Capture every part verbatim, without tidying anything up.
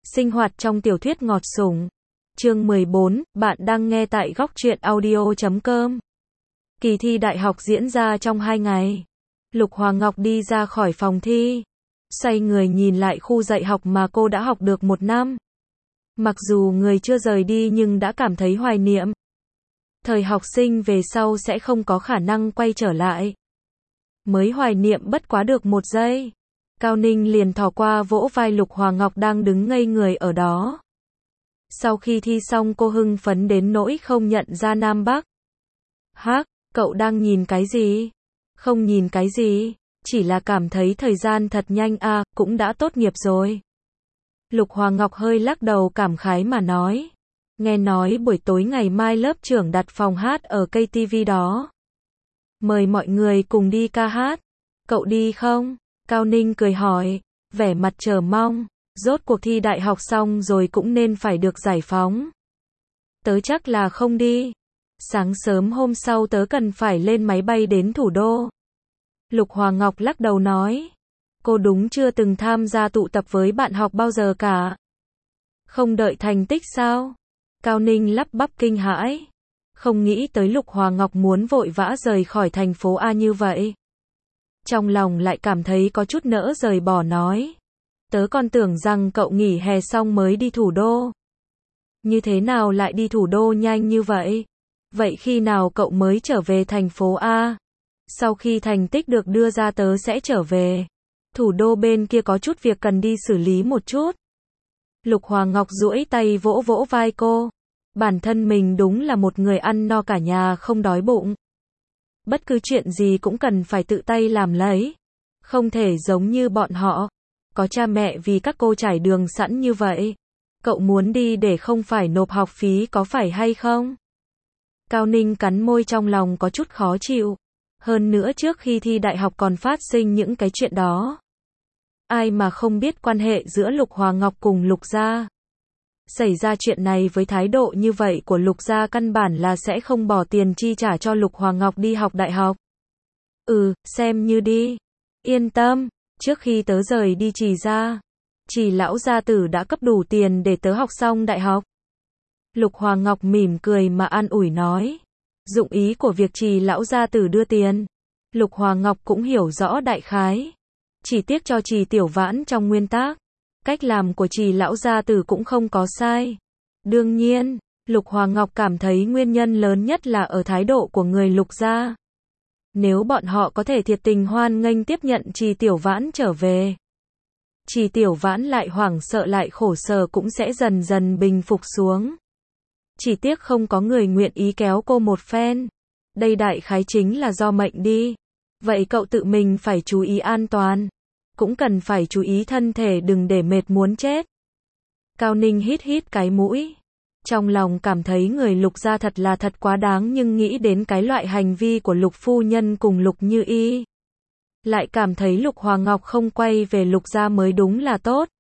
Sinh hoạt trong tiểu thuyết ngọt sủng. Chương mười bốn, bạn đang nghe tại góc truyện audio chấm com. Kỳ thi đại học diễn ra trong hai ngày. Lục Hoàng Ngọc đi ra khỏi phòng thi. Xoay người nhìn lại khu dạy học mà cô đã học được một năm. Mặc dù người chưa rời đi nhưng đã cảm thấy hoài niệm. Thời học sinh về sau sẽ không có khả năng quay trở lại. Mới hoài niệm bất quá được một giây. Cao Ninh liền thò qua vỗ vai Lục Hoàng Ngọc đang đứng ngây người ở đó. Sau khi thi xong cô hưng phấn đến nỗi không nhận ra Nam Bắc. Hắc, cậu đang nhìn cái gì? Không nhìn cái gì, chỉ là cảm thấy thời gian thật nhanh à, cũng đã tốt nghiệp rồi. Lục Hoàng Ngọc hơi lắc đầu cảm khái mà nói. Nghe nói buổi tối ngày mai lớp trưởng đặt phòng hát ở cây tivi đó. Mời mọi người cùng đi ca hát. Cậu đi không? Cao Ninh cười hỏi, vẻ mặt chờ mong. Rốt cuộc thi đại học xong rồi cũng nên phải được giải phóng. Tớ chắc là không đi. Sáng sớm hôm sau tớ cần phải lên máy bay đến thủ đô. Lục Hoàng Ngọc lắc đầu nói. Cô đúng chưa từng tham gia tụ tập với bạn học bao giờ cả. Không đợi thành tích sao? Cao Ninh lắp bắp kinh hãi. Không nghĩ tới Lục Hoàng Ngọc muốn vội vã rời khỏi thành phố A như vậy. Trong lòng lại cảm thấy có chút nỡ rời bỏ nói. Tớ còn tưởng rằng cậu nghỉ hè xong mới đi thủ đô. Như thế nào lại đi thủ đô nhanh như vậy? Vậy khi nào cậu mới trở về thành phố A? Sau khi thành tích được đưa ra tớ sẽ trở về. Thủ đô bên kia có chút việc cần đi xử lý một chút. Lục Hoàng Ngọc duỗi tay vỗ vỗ vai cô. Bản thân mình đúng là một người ăn no cả nhà không đói bụng. Bất cứ chuyện gì cũng cần phải tự tay làm lấy. Không thể giống như bọn họ. Có cha mẹ vì các cô trải đường sẵn như vậy. Cậu muốn đi để không phải nộp học phí có phải hay không? Cao Ninh cắn môi trong lòng có chút khó chịu. Hơn nữa trước khi thi đại học còn phát sinh những cái chuyện đó. Ai mà không biết quan hệ giữa Lục Hoàng Ngọc cùng Lục gia. Xảy ra chuyện này với thái độ như vậy của Lục gia căn bản là sẽ không bỏ tiền chi trả cho Lục Hoàng Ngọc đi học đại học. Ừ, xem như đi. Yên tâm, trước khi tớ rời đi Trì gia, Trì lão gia tử đã cấp đủ tiền để tớ học xong đại học. Lục Hoàng Ngọc mỉm cười mà an ủi nói. Dụng ý của việc Trì lão gia tử đưa tiền, Lục Hoàng Ngọc cũng hiểu rõ đại khái. Chỉ tiếc cho Trì Tiểu Vãn trong nguyên tắc. Cách làm của Trì lão gia tử cũng không có sai. Đương nhiên, Lục Hoàng Ngọc cảm thấy nguyên nhân lớn nhất là ở thái độ của người Lục gia. Nếu bọn họ có thể thiệt tình hoan nghênh tiếp nhận Trì Tiểu Vãn trở về, Trì Tiểu Vãn lại hoảng sợ lại khổ sở cũng sẽ dần dần bình phục xuống. Chỉ tiếc không có người nguyện ý kéo cô một phen. Đây đại khái chính là do mệnh đi. Vậy cậu tự mình phải chú ý an toàn. Cũng cần phải chú ý thân thể đừng để mệt muốn chết. Cao Ninh hít hít cái mũi. Trong lòng cảm thấy người Lục gia thật là thật quá đáng nhưng nghĩ đến cái loại hành vi của Lục phu nhân cùng Lục Như Y. Lại cảm thấy Lục Hoàng Ngọc không quay về Lục gia mới đúng là tốt.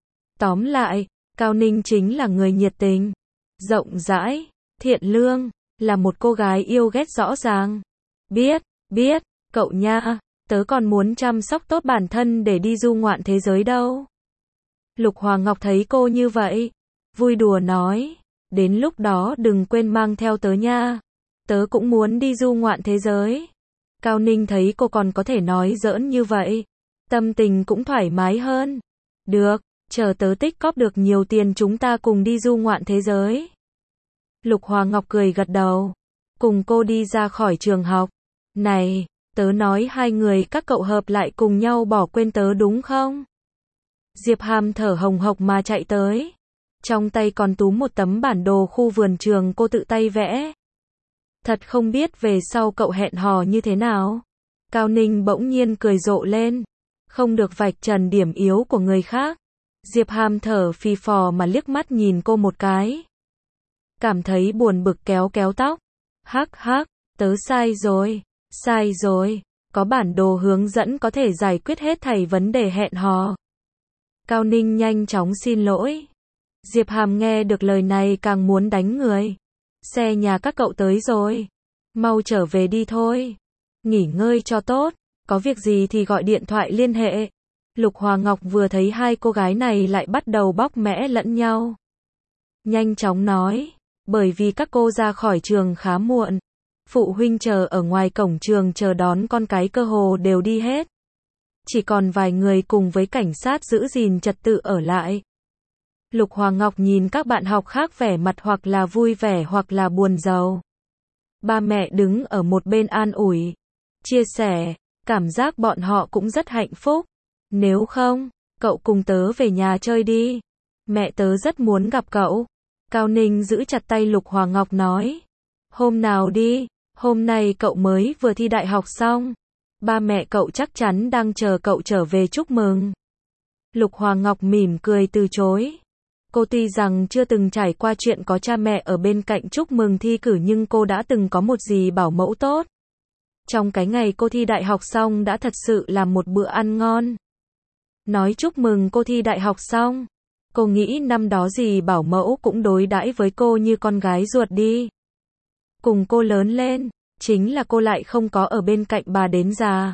Tóm lại, Cao Ninh chính là người nhiệt tình, rộng rãi, thiện lương, là một cô gái yêu ghét rõ ràng. Biết, biết, cậu nha, tớ còn muốn chăm sóc tốt bản thân để đi du ngoạn thế giới đâu. Lục Hoàng Ngọc thấy cô như vậy, vui đùa nói, đến lúc đó đừng quên mang theo tớ nha, tớ cũng muốn đi du ngoạn thế giới. Cao Ninh thấy cô còn có thể nói giỡn như vậy, tâm tình cũng thoải mái hơn. Được, chờ tớ tích cóp được nhiều tiền chúng ta cùng đi du ngoạn thế giới. Lục Hoàng Ngọc cười gật đầu, cùng cô đi ra khỏi trường học. Này, tớ nói hai người các cậu hợp lại cùng nhau bỏ quên tớ đúng không? Diệp Hàm thở hồng hộc mà chạy tới. Trong tay còn túm một tấm bản đồ khu vườn trường cô tự tay vẽ. Thật không biết về sau cậu hẹn hò như thế nào? Cao Ninh bỗng nhiên cười rộ lên. Không được vạch trần điểm yếu của người khác. Diệp Hàm thở phì phò mà liếc mắt nhìn cô một cái. Cảm thấy buồn bực kéo kéo tóc. Hắc hắc, tớ sai rồi, sai rồi. Có bản đồ hướng dẫn có thể giải quyết hết thảy vấn đề hẹn hò. Cao Ninh nhanh chóng xin lỗi. Diệp Hàm nghe được lời này càng muốn đánh người. Xe nhà các cậu tới rồi. Mau trở về đi thôi. Nghỉ ngơi cho tốt. Có việc gì thì gọi điện thoại liên hệ. Lục Hòa Ngọc vừa thấy hai cô gái này lại bắt đầu bóc mẽ lẫn nhau. Nhanh chóng nói, bởi vì các cô ra khỏi trường khá muộn. Phụ huynh chờ ở ngoài cổng trường chờ đón con cái cơ hồ đều đi hết. Chỉ còn vài người cùng với cảnh sát giữ gìn trật tự ở lại. Lục Hòa Ngọc nhìn các bạn học khác vẻ mặt hoặc là vui vẻ hoặc là buồn rầu. Ba mẹ đứng ở một bên an ủi, chia sẻ, cảm giác bọn họ cũng rất hạnh phúc. Nếu không, cậu cùng tớ về nhà chơi đi. Mẹ tớ rất muốn gặp cậu. Cao Ninh giữ chặt tay Lục Hòa Ngọc nói. Hôm nào đi, hôm nay cậu mới vừa thi đại học xong. Ba mẹ cậu chắc chắn đang chờ cậu trở về chúc mừng. Lục Hòa Ngọc mỉm cười từ chối. Cô tuy rằng chưa từng trải qua chuyện có cha mẹ ở bên cạnh chúc mừng thi cử nhưng cô đã từng có một dì bảo mẫu tốt. Trong cái ngày cô thi đại học xong đã thật sự là một bữa ăn ngon. Nói chúc mừng cô thi đại học xong. Cô nghĩ năm đó dì bảo mẫu cũng đối đãi với cô như con gái ruột đi. Cùng cô lớn lên, chính là cô lại không có ở bên cạnh bà đến già.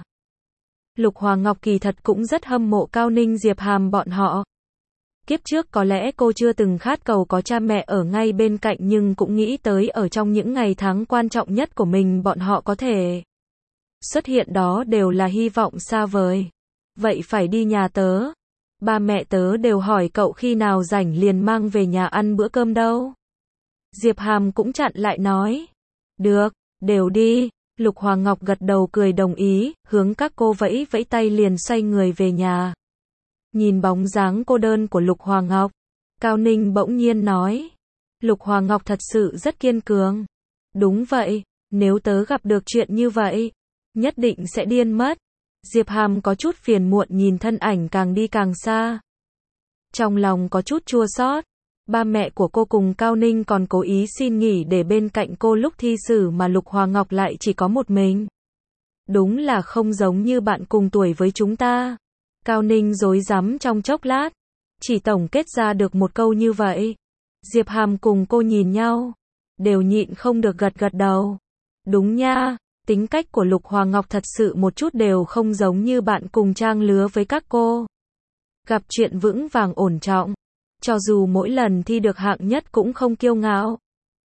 Lục Hòa Ngọc kỳ thật cũng rất hâm mộ Cao Ninh Diệp Hàm bọn họ. Kiếp trước có lẽ cô chưa từng khát cầu có cha mẹ ở ngay bên cạnh nhưng cũng nghĩ tới ở trong những ngày tháng quan trọng nhất của mình bọn họ có thể xuất hiện, đó đều là hy vọng xa vời. Vậy phải đi nhà tớ. Ba mẹ tớ đều hỏi cậu khi nào rảnh liền mang về nhà ăn bữa cơm đâu. Diệp Hàm cũng chặn lại nói. Được, đều đi. Lục Hòa Ngọc gật đầu cười đồng ý, hướng các cô vẫy vẫy tay liền xoay người về nhà. Nhìn bóng dáng cô đơn của Lục Hòa Ngọc, Cao Ninh bỗng nhiên nói. Lục Hòa Ngọc thật sự rất kiên cường. Đúng vậy, nếu tớ gặp được chuyện như vậy, nhất định sẽ điên mất. Diệp Hàm có chút phiền muộn nhìn thân ảnh càng đi càng xa. Trong lòng có chút chua xót. Ba mẹ của cô cùng Cao Ninh còn cố ý xin nghỉ để bên cạnh cô lúc thi sử mà Lục Hòa Ngọc lại chỉ có một mình. Đúng là không giống như bạn cùng tuổi với chúng ta. Cao Ninh rối rắm trong chốc lát, chỉ tổng kết ra được một câu như vậy. Diệp Hàm cùng cô nhìn nhau, đều nhịn không được gật gật đầu. Đúng nha, tính cách của Lục Hòa Ngọc thật sự một chút đều không giống như bạn cùng trang lứa với các cô. Gặp chuyện vững vàng ổn trọng, cho dù mỗi lần thi được hạng nhất cũng không kiêu ngạo,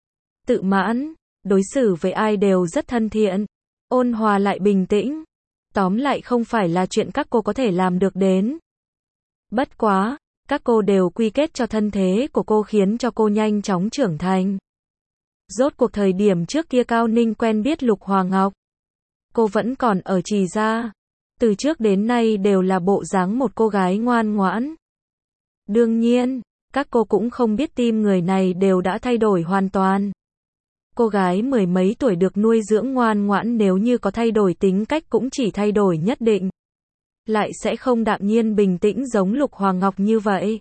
tự mãn, đối xử với ai đều rất thân thiện, ôn hòa lại bình tĩnh. Tóm lại không phải là chuyện các cô có thể làm được đến. Bất quá, các cô đều quy kết cho thân thế của cô khiến cho cô nhanh chóng trưởng thành. Rốt cuộc thời điểm trước kia Cao Ninh quen biết Lục Hòa Ngọc, cô vẫn còn ở Trì Gia. Từ trước đến nay đều là bộ dáng một cô gái ngoan ngoãn. Đương nhiên, các cô cũng không biết tim người này đều đã thay đổi hoàn toàn. Cô gái mười mấy tuổi được nuôi dưỡng ngoan ngoãn nếu như có thay đổi tính cách cũng chỉ thay đổi nhất định. Lại sẽ không đạm nhiên bình tĩnh giống Lục Hòa Ngọc như vậy.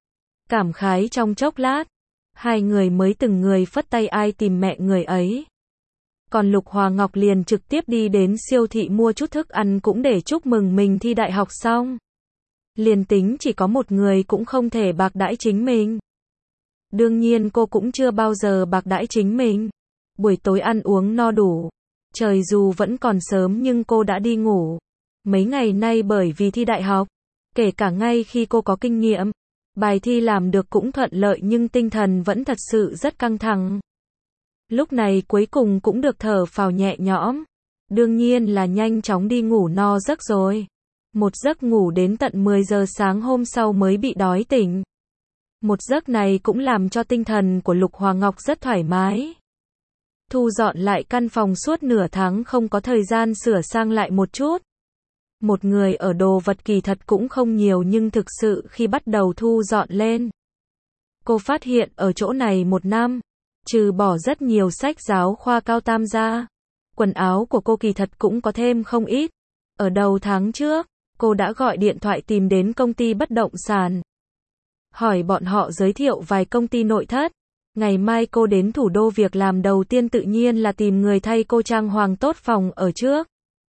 Cảm khái trong chốc lát, hai người mới từng người phất tay ai tìm mẹ người ấy. Còn Lục Hòa Ngọc liền trực tiếp đi đến siêu thị mua chút thức ăn cũng để chúc mừng mình thi đại học xong. Liền tính chỉ có một người cũng không thể bạc đãi chính mình. Đương nhiên cô cũng chưa bao giờ bạc đãi chính mình. Buổi tối ăn uống no đủ. Trời dù vẫn còn sớm nhưng cô đã đi ngủ. Mấy ngày nay bởi vì thi đại học, kể cả ngay khi cô có kinh nghiệm, bài thi làm được cũng thuận lợi nhưng tinh thần vẫn thật sự rất căng thẳng. Lúc này cuối cùng cũng được thở phào nhẹ nhõm. Đương nhiên là nhanh chóng đi ngủ no giấc rồi. Một giấc ngủ đến tận mười giờ sáng hôm sau mới bị đói tỉnh. Một giấc này cũng làm cho tinh thần của Lục Hòa Ngọc rất thoải mái. Thu dọn lại căn phòng suốt nửa tháng không có thời gian sửa sang lại một chút. Một người ở đồ vật kỳ thật cũng không nhiều nhưng thực sự khi bắt đầu thu dọn lên. Cô phát hiện ở chỗ này một năm, trừ bỏ rất nhiều sách giáo khoa cao tam ra, quần áo của cô kỳ thật cũng có thêm không ít. Ở đầu tháng trước, cô đã gọi điện thoại tìm đến công ty bất động sản. Hỏi bọn họ giới thiệu vài công ty nội thất. Ngày mai cô đến thủ đô việc làm đầu tiên tự nhiên là tìm người thay cô trang hoàng tốt phòng ở trước.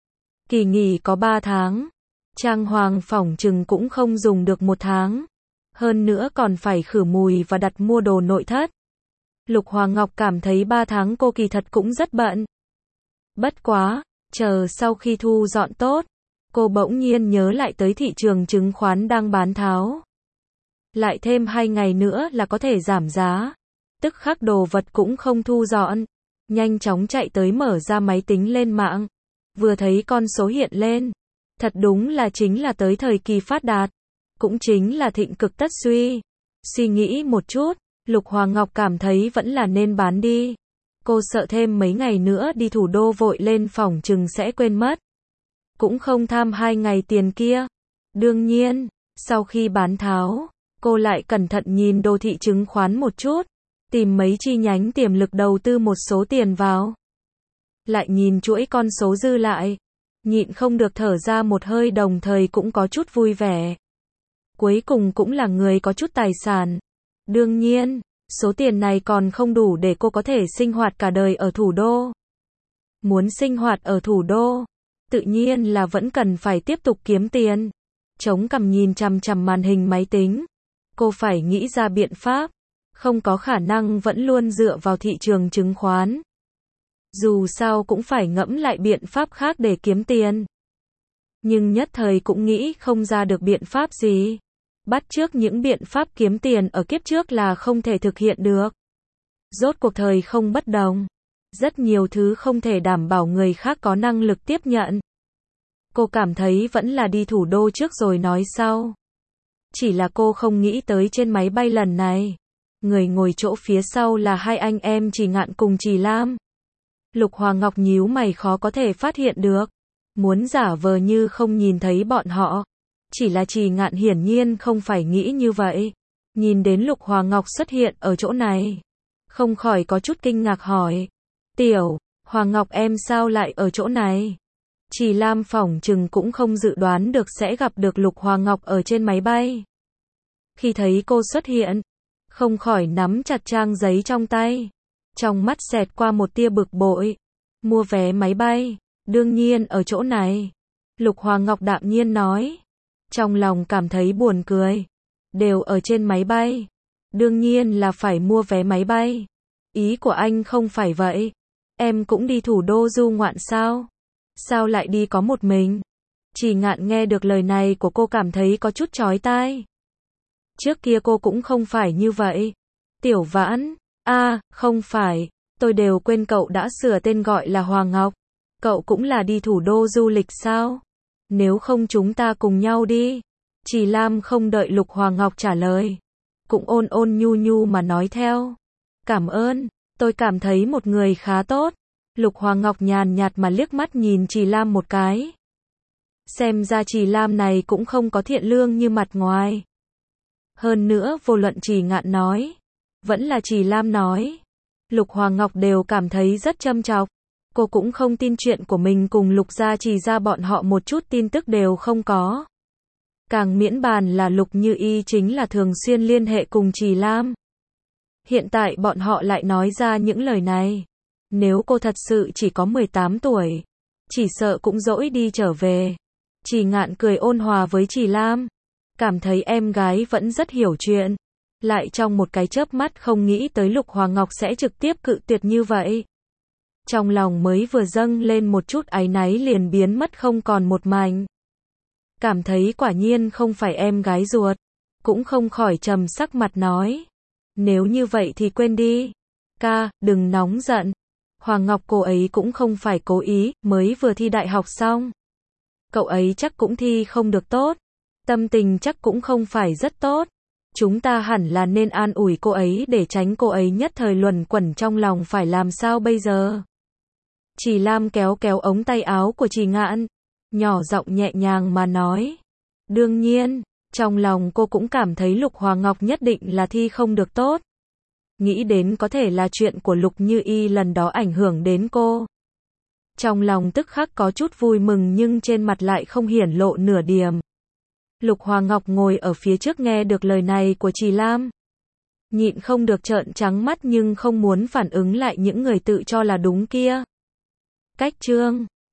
Kỳ nghỉ có ba tháng. Trang hoàng phỏng chừng cũng không dùng được một tháng. Hơn nữa còn phải khử mùi và đặt mua đồ nội thất. Lục Hòa Ngọc cảm thấy ba tháng cô kỳ thật cũng rất bận. Bất quá, chờ sau khi thu dọn tốt, Cô bỗng nhiên nhớ lại tới thị trường chứng khoán đang bán tháo. Lại thêm hai ngày nữa là có thể giảm giá. Tức khắc đồ vật cũng không thu dọn. Nhanh chóng chạy tới mở ra máy tính lên mạng. Vừa thấy con số hiện lên. Thật đúng là chính là tới thời kỳ phát đạt. Cũng chính là thịnh cực tất suy. Suy nghĩ một chút, Lục Hoàng Ngọc cảm thấy vẫn là nên bán đi. Cô sợ thêm mấy ngày nữa đi thủ đô vội lên phỏng chừng sẽ quên mất. Cũng không tham hai ngày tiền kia. Đương nhiên, sau khi bán tháo, cô lại cẩn thận nhìn đồ thị chứng khoán một chút. Tìm mấy chi nhánh tiềm lực đầu tư một số tiền vào. Lại nhìn chuỗi con số dư lại. Nhịn không được thở ra một hơi, đồng thời cũng có chút vui vẻ. Cuối cùng cũng là người có chút tài sản. Đương nhiên, số tiền này còn không đủ để cô có thể sinh hoạt cả đời ở thủ đô. Muốn sinh hoạt ở thủ đô, tự nhiên là vẫn cần phải tiếp tục kiếm tiền. Chống cằm nhìn chằm chằm màn hình máy tính. Cô phải nghĩ ra biện pháp. Không có khả năng vẫn luôn dựa vào thị trường chứng khoán. Dù sao cũng phải ngẫm lại biện pháp khác để kiếm tiền. Nhưng nhất thời cũng nghĩ không ra được biện pháp gì. Bắt chước những biện pháp kiếm tiền ở kiếp trước là không thể thực hiện được. Rốt cuộc thời không bất đồng. Rất nhiều thứ không thể đảm bảo người khác có năng lực tiếp nhận. Cô cảm thấy vẫn là đi thủ đô trước rồi nói sau. Chỉ là cô không nghĩ tới trên máy bay lần này. Người ngồi chỗ phía sau là hai anh em Trì Ngạn cùng Trì Lam. Lục Hoàng Ngọc nhíu mày khó có thể phát hiện được. Muốn giả vờ như không nhìn thấy bọn họ. Chỉ là Trì Ngạn hiển nhiên không phải nghĩ như vậy. Nhìn đến Lục Hoàng Ngọc xuất hiện ở chỗ này. Không khỏi có chút kinh ngạc hỏi. Tiểu, Hoàng Ngọc em sao lại ở chỗ này? Trì Lam phỏng chừng cũng không dự đoán được sẽ gặp được Lục Hoàng Ngọc ở trên máy bay. Khi thấy cô xuất hiện, không khỏi nắm chặt trang giấy trong tay. Trong mắt xẹt qua một tia bực bội. Mua vé máy bay, đương nhiên ở chỗ này. Lục Hoàng Ngọc đạm nhiên nói. Trong lòng cảm thấy buồn cười. Đều ở trên máy bay. Đương nhiên là phải mua vé máy bay. Ý của anh không phải vậy. Em cũng đi thủ đô du ngoạn sao? Sao lại đi có một mình? Trì Ngạn nghe được lời này của cô cảm thấy có chút chói tai. Trước kia cô cũng không phải như vậy. Tiểu Vãn, a, à, không phải, tôi đều quên cậu đã sửa tên gọi là Hoàng Ngọc. Cậu cũng là đi thủ đô du lịch sao? Nếu không chúng ta cùng nhau đi. Trì Lam không đợi Lục Hoàng Ngọc trả lời. Cũng ôn ôn nhu nhu mà nói theo. Cảm ơn, tôi cảm thấy một người khá tốt. Lục Hoàng Ngọc nhàn nhạt mà liếc mắt nhìn Trì Lam một cái. Xem ra Trì Lam này cũng không có thiện lương như mặt ngoài. Hơn nữa vô luận Trì Ngạn nói, vẫn là Trì Lam nói, Lục Hoàng Ngọc đều cảm thấy rất châm chọc. Cô cũng không tin chuyện của mình cùng Lục gia Trì gia bọn họ một chút tin tức đều không có. Càng miễn bàn là Lục Như Y chính là thường xuyên liên hệ cùng Trì Lam. Hiện tại bọn họ lại nói ra những lời này. Nếu cô thật sự chỉ có mười tám tuổi, chỉ sợ cũng dỗi đi trở về. Trì Ngạn cười ôn hòa với Trì Lam. Cảm thấy em gái vẫn rất hiểu chuyện. Lại trong một cái chớp mắt không nghĩ tới Lục Hoàng Ngọc sẽ trực tiếp cự tuyệt như vậy. Trong lòng mới vừa dâng lên một chút áy náy liền biến mất không còn một mảnh. Cảm thấy quả nhiên không phải em gái ruột. Cũng không khỏi trầm sắc mặt nói. Nếu như vậy thì quên đi. Ca, đừng nóng giận. Hoàng Ngọc cô ấy cũng không phải cố ý, mới vừa thi đại học xong. Cậu ấy chắc cũng thi không được tốt. Tâm tình chắc cũng không phải rất tốt. Chúng ta hẳn là nên an ủi cô ấy để tránh cô ấy nhất thời luẩn quẩn trong lòng phải làm sao bây giờ. Trì Lam kéo kéo ống tay áo của Trì Ngạn. Nhỏ giọng nhẹ nhàng mà nói. Đương nhiên, trong lòng cô cũng cảm thấy Lục Hoàng Ngọc nhất định là thi không được tốt. Nghĩ đến có thể là chuyện của Lục Như Y lần đó ảnh hưởng đến cô. Trong lòng tức khắc có chút vui mừng nhưng trên mặt lại không hiển lộ nửa điểm. Lục Hoàng Ngọc ngồi ở phía trước nghe được lời này của Trì Lam. Nhịn không được trợn trắng mắt nhưng không muốn phản ứng lại những người tự cho là đúng kia. Cách chương